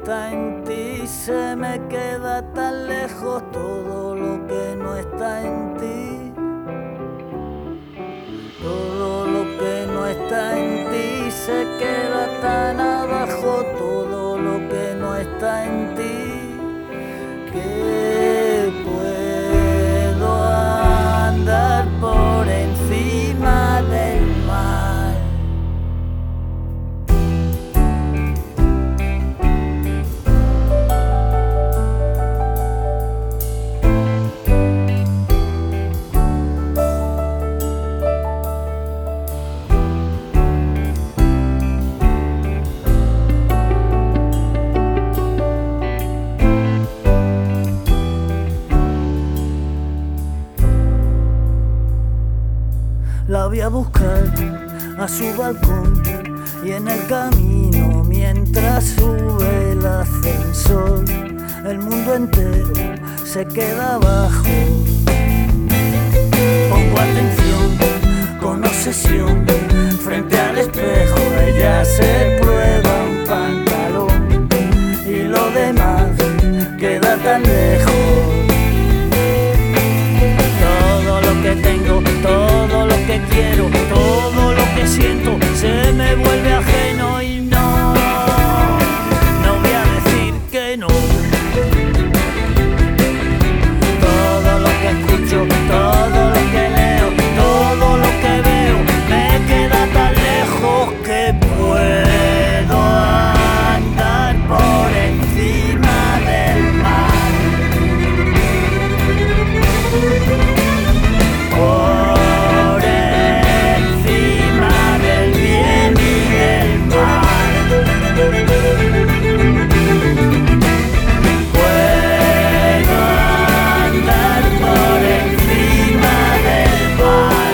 está en ti, se me queda tan lejos todo lo que no está en ti. Todo lo que no está en ti se queda tan abajo, todo lo que no está en ti. Que puedo andar por encima del mar. La voy a buscar a su balcón y en el camino mientras sube el ascensor el mundo entero se queda abajo. Pongo atención con obsesión frente al espejo, ella se prueba un pantalón y lo demás queda tan lejos. Todo lo que tengo, todo lo que quiero, todo lo que siento se me vuelve ajeno y no voy a decir que no. Todo lo que escucho, todo lo que leo, todo lo que veo me queda tan lejos que puedo andar por encima del mar. Por encima del bien y del mal. Puedo andar por encima del mal.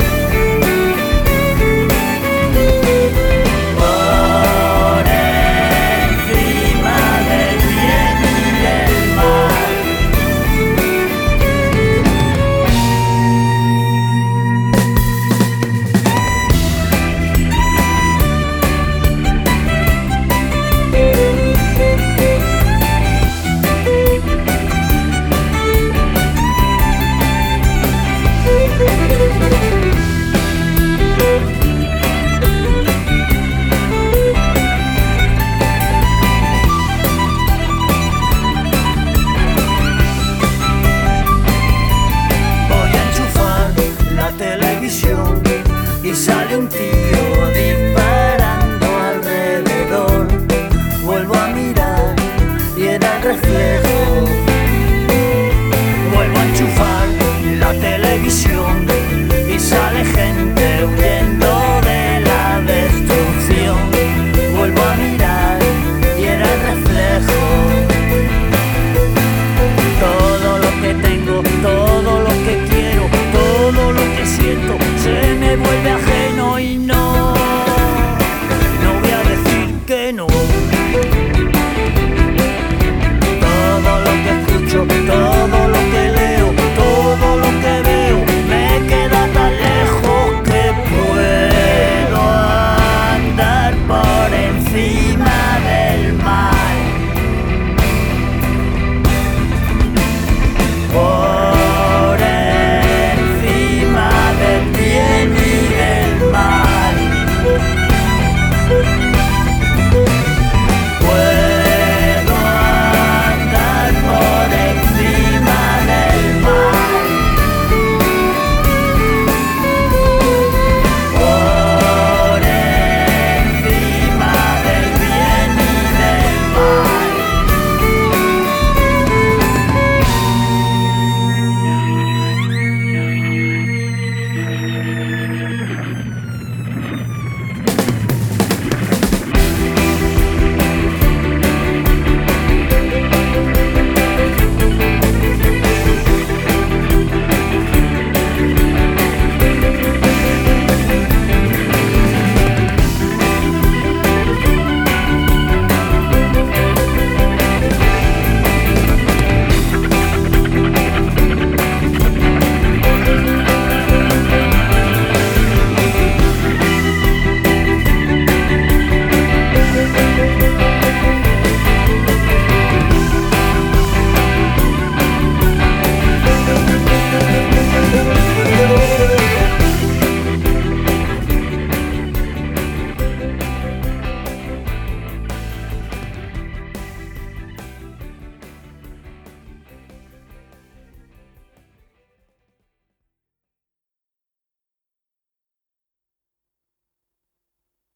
Por encima del bien y del mal. Voy a enchufar la televisión y sale un tío